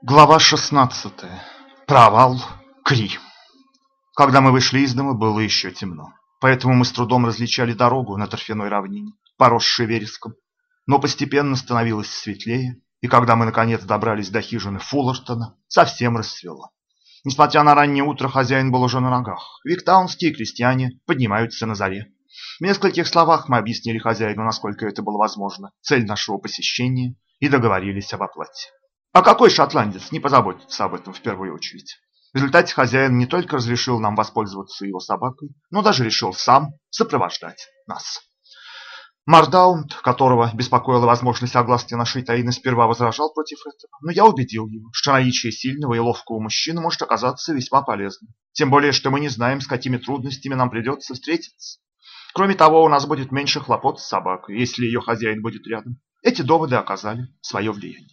Глава 16. Провал Кри. Когда мы вышли из дома, было еще темно. Поэтому мы с трудом различали дорогу на торфяной равнине, поросшей вереском. Но постепенно становилось светлее, и когда мы наконец добрались до хижины Фуллертона, совсем рассвело. Несмотря на раннее утро, хозяин был уже на ногах. Виктаунские крестьяне поднимаются на заре. В нескольких словах мы объяснили хозяину, насколько это было возможно, цель нашего посещения, и договорились об оплате. А какой шотландец не позаботится об этом в первую очередь? В результате хозяин не только разрешил нам воспользоваться его собакой, но даже решил сам сопровождать нас. Мордаунд, которого беспокоила возможность огласки нашей тайны, сперва возражал против этого, но я убедил его, что наличие сильного и ловкого мужчины может оказаться весьма полезным. Тем более, что мы не знаем, с какими трудностями нам придется встретиться. Кроме того, у нас будет меньше хлопот с собакой, если ее хозяин будет рядом. Эти доводы оказали свое влияние.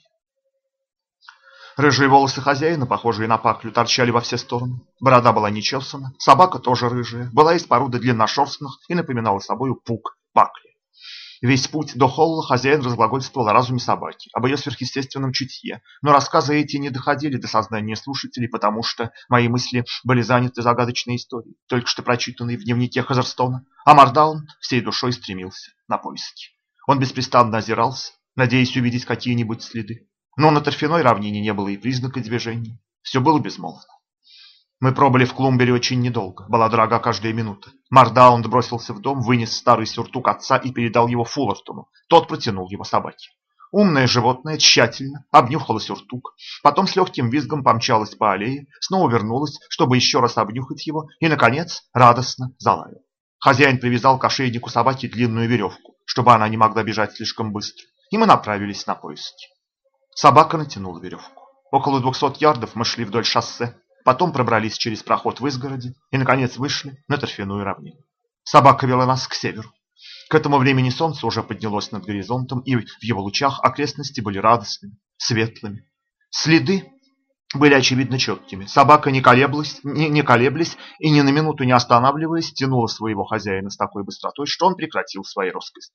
Рыжие волосы хозяина, похожие на паклю, торчали во все стороны. Борода была нечесана, собака тоже рыжая, была из породы длинношерстных и напоминала собою пук пакли. Весь путь до холла хозяин разглагольствовал о разуме собаки, об ее сверхъестественном чутье, но рассказы эти не доходили до сознания слушателей, потому что мои мысли были заняты загадочной историей, только что прочитанной в дневнике Хазерстона, а Мордаунд всей душой стремился на поиски. Он беспрестанно озирался, надеясь увидеть какие-нибудь следы. Но на торфяной равнине не было и признака движения. Все было безмолвно. Мы пробыли в Клумбере очень недолго. Была дорога каждая минута. Мордаунд бросился в дом, вынес старый сюртук отца и передал его Фуллертону. Тот протянул его собаке. Умное животное тщательно обнюхало сюртук, потом с легким визгом помчалось по аллее, снова вернулось, чтобы еще раз обнюхать его, и, наконец, радостно залаял. Хозяин привязал к ошейнику собаки длинную веревку, чтобы она не могла бежать слишком быстро, и мы направились на поиски. Собака натянула веревку. Около 200 ярдов мы шли вдоль шоссе, потом пробрались через проход в изгороди и, наконец, вышли на торфяную равнину. Собака вела нас к северу. К этому времени солнце уже поднялось над горизонтом, и в его лучах окрестности были радостными, светлыми. Следы были очевидно четкими. Собака не колеблясь и ни на минуту не останавливаясь, тянула своего хозяина с такой быстротой, что он прекратил свои россказни.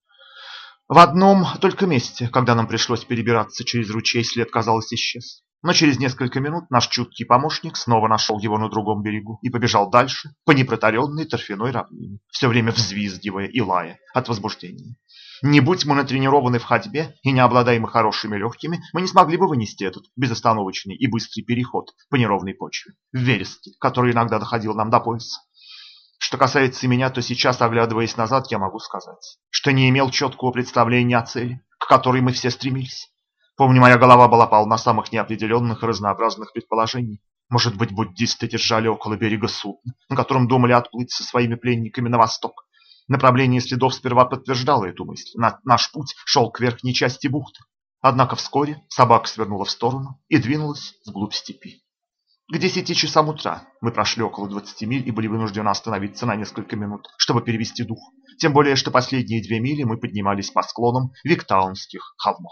В одном только месте, когда нам пришлось перебираться через ручей, след, казалось, исчез. Но через несколько минут наш чуткий помощник снова нашел его на другом берегу и побежал дальше по непротаренной торфяной равнине, все время взвизгивая и лая от возбуждения. Не будь мы натренированы в ходьбе и не обладаем хорошими легкими, мы не смогли бы вынести этот безостановочный и быстрый переход по неровной почве, в вереске, который иногда доходил нам до пояса. Что касается меня, то сейчас, оглядываясь назад, я могу сказать, что не имел четкого представления о цели, к которой мы все стремились. Помню, моя голова была полна самых неопределенных и разнообразных предположений. Может быть, буддисты держали около берега судно, на котором думали отплыть со своими пленниками на восток. Направление следов сперва подтверждало эту мысль. Наш путь шел к верхней части бухты. Однако вскоре собака свернула в сторону и двинулась вглубь степи. К 10 часам утра мы прошли около 20 миль и были вынуждены остановиться на несколько минут, чтобы перевести дух. Тем более, что последние 2 мили мы поднимались по склонам Виктаунских холмов.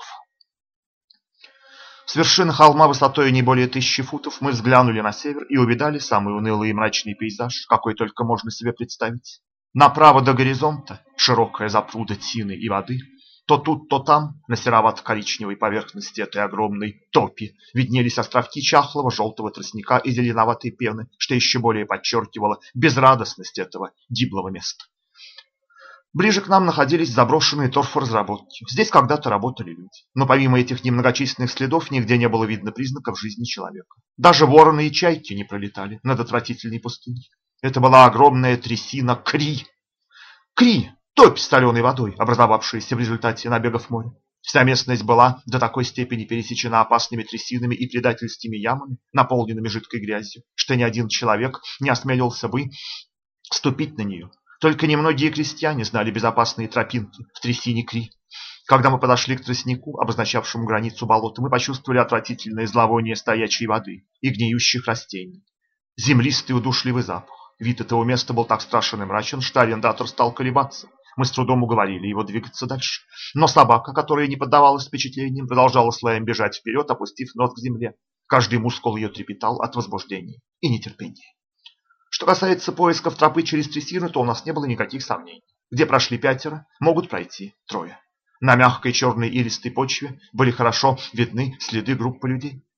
С вершины холма высотой не более 1000 футов мы взглянули на север и увидали самый унылый и мрачный пейзаж, какой только можно себе представить. Направо до горизонта широкая запруда тины и воды. То тут, то там, на серовато-коричневой поверхности этой огромной топи, виднелись островки чахлого желтого тростника и зеленоватой пены, что еще более подчеркивало безрадостность этого гиблого места. Ближе к нам находились заброшенные торфоразработки. Здесь когда-то работали люди. Но помимо этих немногочисленных следов, нигде не было видно признаков жизни человека. Даже вороны и чайки не пролетали над отвратительной пустыней. Это была огромная трясина Кри. Кри! Топь с соленой водой, образовавшаяся в результате набегов моря. Вся местность была до такой степени пересечена опасными трясинами и предательскими ямами, наполненными жидкой грязью, что ни один человек не осмелился бы ступить на нее. Только немногие крестьяне знали безопасные тропинки в трясине Кри. Когда мы подошли к тростнику, обозначавшему границу болота, мы почувствовали отвратительное зловоние стоячей воды и гниющих растений. Землистый удушливый запах. Вид этого места был так страшен и мрачен, что арендатор стал колебаться. Мы с трудом уговорили его двигаться дальше. Но собака, которая не поддавалась впечатлениям, продолжала с лаем бежать вперед, опустив нос к земле. Каждый мускул ее трепетал от возбуждения и нетерпения. Что касается поисков тропы через трясину, то у нас не было никаких сомнений. Где прошли 5, могут пройти 3. На мягкой черной илистой почве были хорошо видны следы группы людей.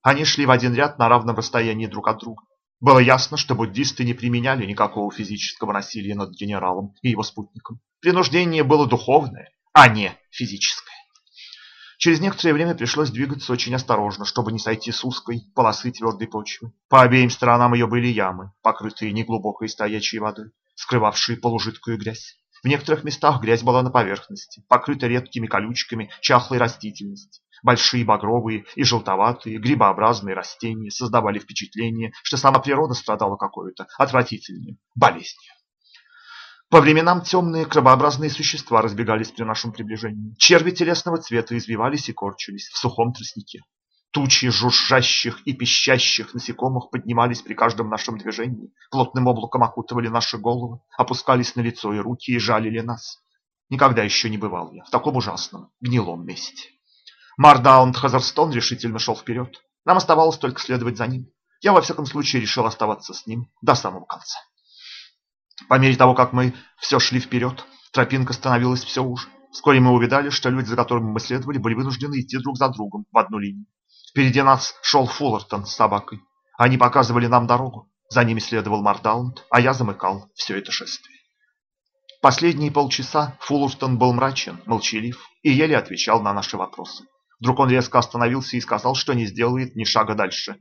Они шли в один ряд на равном расстоянии друг от друга. Было ясно, что буддисты не применяли никакого физического насилия над генералом и его спутником. Принуждение было духовное, а не физическое. Через некоторое время пришлось двигаться очень осторожно, чтобы не сойти с узкой полосы твердой почвы. По обеим сторонам ее были ямы, покрытые неглубокой стоячей водой, скрывавшие полужидкую грязь. В некоторых местах грязь была на поверхности, покрыта редкими колючками чахлой растительности. Большие багровые и желтоватые грибообразные растения создавали впечатление, что сама природа страдала какой-то отвратительной болезнью. По временам темные крабообразные существа разбегались при нашем приближении. Черви телесного цвета извивались и корчились в сухом тростнике. Тучи жужжащих и пищащих насекомых поднимались при каждом нашем движении, плотным облаком окутывали наши головы, опускались на лицо и руки и жалили нас. Никогда еще не бывал я в таком ужасном, гнилом месте. Мардаунд Хазерстон решительно шел вперед. Нам оставалось только следовать за ним. Я, во всяком случае, решил оставаться с ним до самого конца. По мере того, как мы все шли вперед, тропинка становилась все уже. Вскоре мы увидали, что люди, за которыми мы следовали, были вынуждены идти друг за другом в одну линию. Впереди нас шел Фуллертон с собакой. Они показывали нам дорогу. За ними следовал Мардаунд, а я замыкал все это шествие. Последние полчаса Фуллертон был мрачен, молчалив и еле отвечал на наши вопросы. Вдруг он резко остановился и сказал, что не сделает ни шага дальше.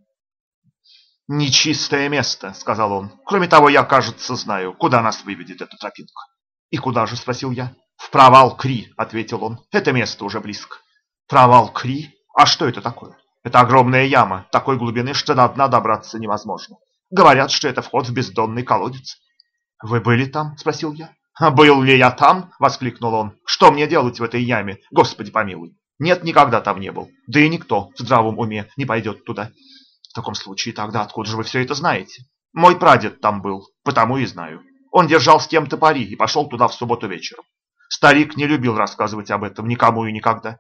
«Нечистое место», — сказал он. «Кроме того, я, кажется, знаю, куда нас выведет эта тропинка». «И куда же?» — спросил я. «В провал Кри», — ответил он. «Это место уже близко». «Провал Кри? А что это такое?» «Это огромная яма, такой глубины, что до дна добраться невозможно. Говорят, что это вход в бездонный колодец». «Вы были там?» — спросил я. «Был ли я там?» — воскликнул он. «Что мне делать в этой яме? Господи помилуй! Нет, никогда там не был. Да и никто в здравом уме не пойдет туда». «В таком случае тогда откуда же вы все это знаете?» «Мой прадед там был, потому и знаю. Он держал с кем-то пари и пошел туда в субботу вечером. Старик не любил рассказывать об этом никому и никогда.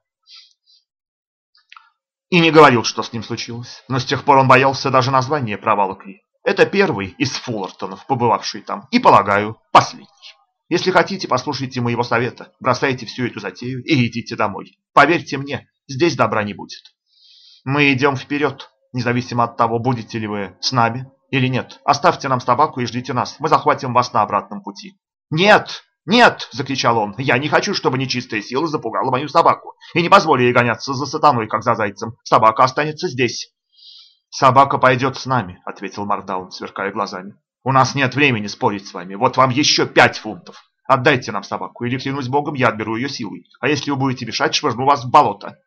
И не говорил, что с ним случилось. Но с тех пор он боялся даже названия провала Кри. Это первый из Фуллертонов, побывавший там, и, полагаю, последний. Если хотите, послушайте моего совета, бросайте всю эту затею и идите домой. Поверьте мне, здесь добра не будет. Мы идем вперед. Независимо от того, будете ли вы с нами или нет. Оставьте нам собаку и ждите нас. Мы захватим вас на обратном пути». «Нет! Нет!» – закричал он. «Я не хочу, чтобы нечистая сила запугала мою собаку. И не позволю ей гоняться за сатаной, как за зайцем. Собака останется здесь». «Собака пойдет с нами», – ответил Мардаунд, сверкая глазами. «У нас нет времени спорить с вами. Вот вам еще 5 фунтов. Отдайте нам собаку, или, клянусь Богом, я отберу ее силой. А если вы будете мешать, швырну вас в болото».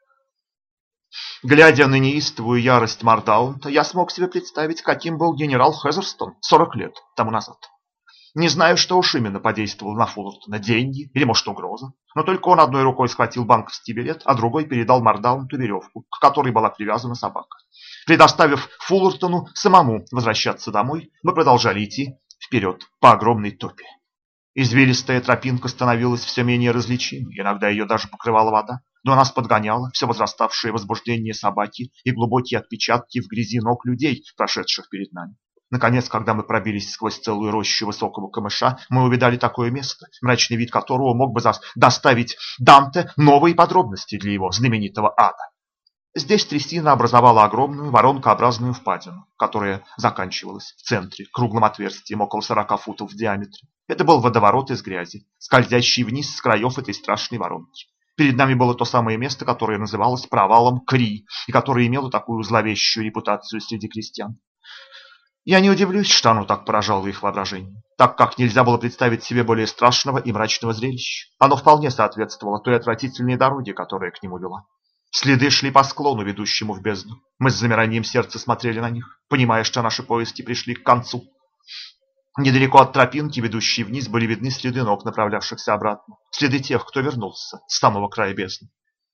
Глядя на неистовую ярость Мардаунта, я смог себе представить, каким был генерал Хезерстон 40 лет тому назад. Не знаю, что уж именно подействовало на Фуллертона, деньги или, может, угроза, но только он одной рукой схватил банковский билет, а другой передал Мардаунту веревку, к которой была привязана собака. Предоставив Фуллертону самому возвращаться домой, мы продолжали идти вперед по огромной топе. Извилистая тропинка становилась все менее различимой, иногда ее даже покрывала вода, но нас подгоняло все возраставшее возбуждение собаки и глубокие отпечатки в грязи ног людей, прошедших перед нами. Наконец, когда мы пробились сквозь целую рощу высокого камыша, мы увидали такое место, мрачный вид которого мог бы доставить Данте новые подробности для его знаменитого ада. Здесь трясина образовала огромную воронкообразную впадину, которая заканчивалась в центре круглым отверстием около 40 футов в диаметре. Это был водоворот из грязи, скользящий вниз с краев этой страшной воронки. Перед нами было то самое место, которое называлось провалом Кри, и которое имело такую зловещую репутацию среди крестьян. Я не удивлюсь, что оно так поражало их воображение, так как нельзя было представить себе более страшного и мрачного зрелища. Оно вполне соответствовало той отвратительной дороге, которая к нему вела. Следы шли по склону, ведущему в бездну. Мы с замиранием сердца смотрели на них, понимая, что наши поиски пришли к концу. Недалеко от тропинки, ведущей вниз, были видны следы ног, направлявшихся обратно. Следы тех, кто вернулся с самого края бездны.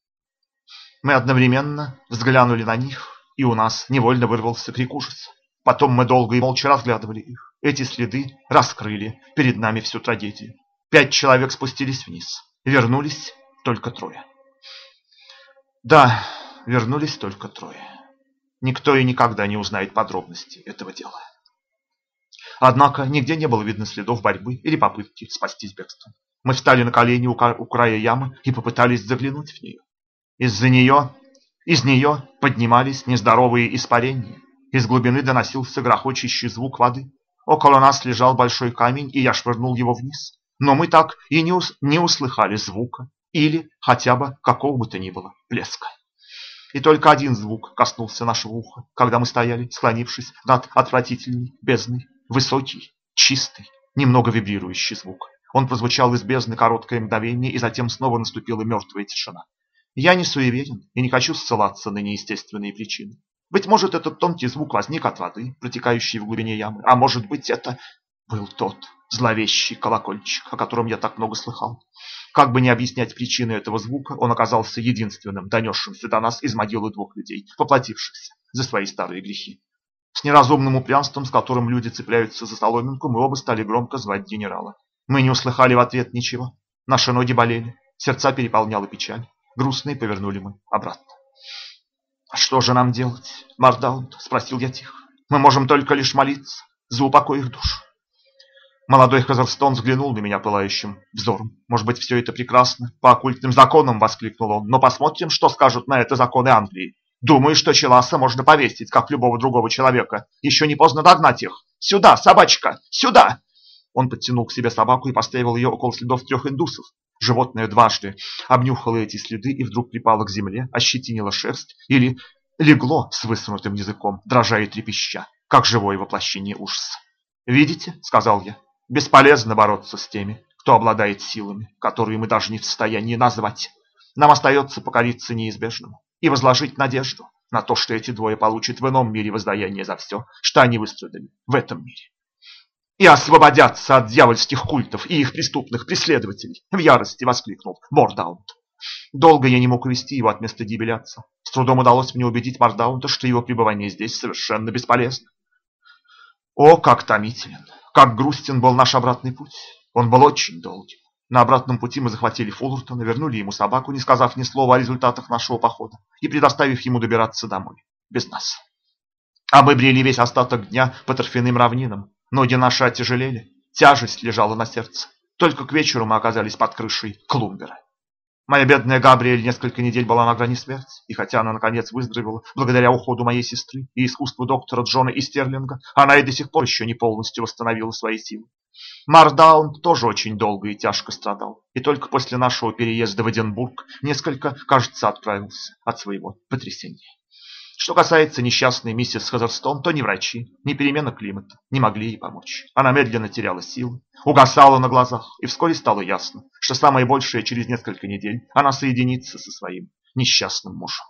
Мы одновременно взглянули на них, и у нас невольно вырвался крик ужаса. Потом мы долго и молча разглядывали их. Эти следы раскрыли перед нами всю трагедию. 5 человек спустились вниз. Вернулись только 3. Да, вернулись только 3. Никто и никогда не узнает подробностей этого дела. Однако нигде не было видно следов борьбы или попытки спастись бегством. Мы встали на колени у края ямы и попытались заглянуть в нее. Из-за нее Из нее поднимались нездоровые испарения. Из глубины доносился грохочущий звук воды. Около нас лежал большой камень, и я швырнул его вниз. Но мы так и не услыхали звука или хотя бы какого бы то ни было плеска. И только один звук коснулся нашего уха, когда мы стояли, склонившись над отвратительной бездной. Высокий, чистый, немного вибрирующий звук. Он прозвучал из бездны короткое мгновение, и затем снова наступила мертвая тишина. Я не суеверен и не хочу ссылаться на неестественные причины. Быть может, этот тонкий звук возник от воды, протекающей в глубине ямы, а может быть, это был тот зловещий колокольчик, о котором я так много слыхал. Как бы ни объяснять причины этого звука, он оказался единственным, донесшимся до нас из могилы двух людей, поплатившихся за свои старые грехи. С неразумным упрямством, с которым люди цепляются за соломинку, мы оба стали громко звать генерала. Мы не услыхали в ответ ничего. Наши ноги болели, сердца переполняла печаль. Грустные повернули мы обратно. «Что же нам делать, Мордаунд?» – спросил я тихо. «Мы можем только лишь молиться за упокой их душ». Молодой Хазерстон взглянул на меня пылающим взором. «Может быть, все это прекрасно? По оккультным законам!» – воскликнул он. «Но посмотрим, что скажут на это законы Англии. Думаю, что Челаса можно повесить, как любого другого человека. Еще не поздно догнать их. Сюда, собачка, сюда!» Он подтянул к себе собаку и поставил ее около следов 3 индусов. Животное дважды обнюхало эти следы и вдруг припало к земле, ощетинило шерсть или легло с высунутым языком, дрожа и трепеща, как живое воплощение ужаса. «Видите, — сказал я, — бесполезно бороться с теми, кто обладает силами, которые мы даже не в состоянии назвать. Нам остается покориться неизбежному и возложить надежду на то, что эти двое получат в ином мире воздаяние за все, что они выстрадали в этом мире. И освободятся от дьявольских культов и их преступных преследователей!» — в ярости воскликнул Мордаунд. Долго я не мог увести его от места гибели отца. С трудом удалось мне убедить Мордаунда, что его пребывание здесь совершенно бесполезно. О, как томителен, как грустен был наш обратный путь. Он был очень долгим. На обратном пути мы захватили Фуллертона, вернули ему собаку, не сказав ни слова о результатах нашего похода, и предоставив ему добираться домой без нас. А мы брели весь остаток дня по торфяным равнинам. Ноги наши отяжелели, тяжесть лежала на сердце. Только к вечеру мы оказались под крышей Клумбера. Моя бедная Габриэль несколько недель была на грани смерти, и хотя она наконец выздоровела благодаря уходу моей сестры и искусству доктора Джона и Стерлинга, она и до сих пор еще не полностью восстановила свои силы. Мордаунд тоже очень долго и тяжко страдал, и только после нашего переезда в Эдинбург несколько, кажется, отправился от своего потрясения. Что касается несчастной миссис Хазерстон, то ни врачи, ни перемена климата не могли ей помочь. Она медленно теряла силы, угасала на глазах, и вскоре стало ясно, что самое большее через несколько недель она соединится со своим несчастным мужем.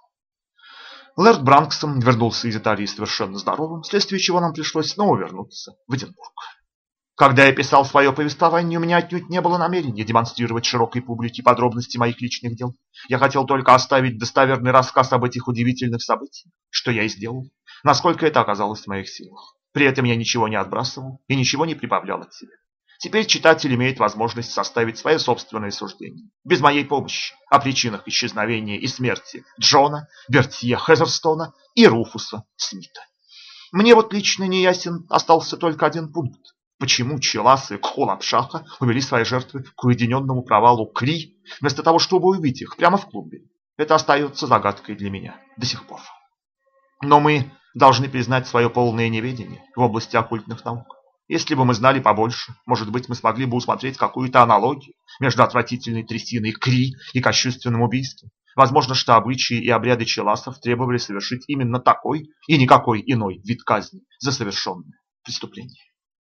Лэрд Бранксон вернулся из Италии совершенно здоровым, вследствие чего нам пришлось снова вернуться в Эдинбург. Когда я писал свое повествование, у меня отнюдь не было намерения демонстрировать широкой публике подробности моих личных дел. Я хотел только оставить достоверный рассказ об этих удивительных событиях, что я и сделал, насколько это оказалось в моих силах. При этом я ничего не отбрасывал и ничего не прибавлял от себя. Теперь читатель имеет возможность составить свое собственное суждение, без моей помощи, о причинах исчезновения и смерти Джона, Бертье Хезерстона и Руфуса Смита. Мне вот лично не ясен остался только один пункт. Почему Челасы Кхулапшаха увели свои жертвы к уединенному провалу Кри, вместо того, чтобы убить их прямо в клубе? Это остается загадкой для меня до сих пор. Но мы должны признать свое полное неведение в области оккультных наук. Если бы мы знали побольше, может быть, мы смогли бы усмотреть какую-то аналогию между отвратительной трясиной Кри и кощунственным убийством. Возможно, что обычаи и обряды челасов требовали совершить именно такой и никакой иной вид казни за совершенное преступление.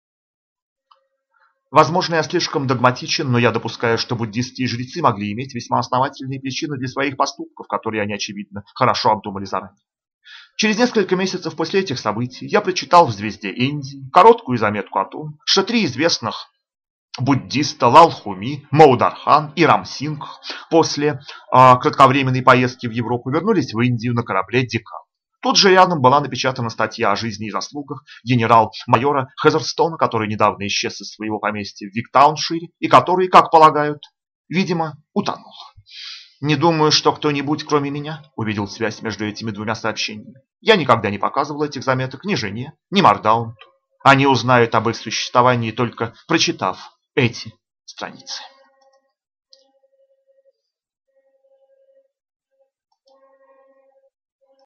Возможно, я слишком догматичен, но я допускаю, что буддистские жрецы могли иметь весьма основательные причины для своих поступков, которые они, очевидно, хорошо обдумали заранее. Через несколько месяцев после этих событий я прочитал в «Звезде Индии» короткую заметку о том, что 3 известных буддиста Лалхуми, Маудархан и Рамсингх после кратковременной поездки в Европу вернулись в Индию на корабле Декан. Тут же рядом была напечатана статья о жизни и заслугах генерал-майора Хезерстона, который недавно исчез из своего поместья в Виктауншире и который, как полагают, видимо, утонул. Не думаю, что кто-нибудь, кроме меня, увидел связь между этими 2 сообщениями. Я никогда не показывал этих заметок ни жене, ни Мордаунду. Они узнают об их существовании, только прочитав эти страницы.